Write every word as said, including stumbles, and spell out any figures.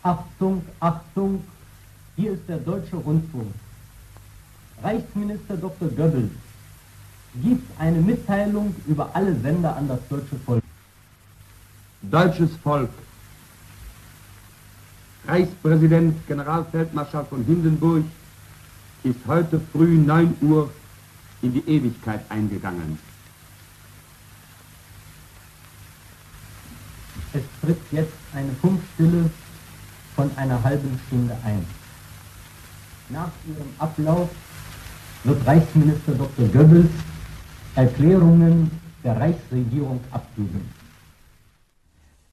Achtung, Achtung, hier ist der Deutsche Rundfunk. Reichsminister Doktor Goebbels gibt eine Mitteilung über alle Sender an das deutsche Volk. Deutsches Volk. Reichspräsident Generalfeldmarschall von Hindenburg ist heute früh neun Uhr in die Ewigkeit eingegangen. Es tritt jetzt eine Funkstille von einer halben Stunde ein. Nach ihrem Ablauf wird Reichsminister Doktor Goebbels Erklärungen der Reichsregierung abgeben.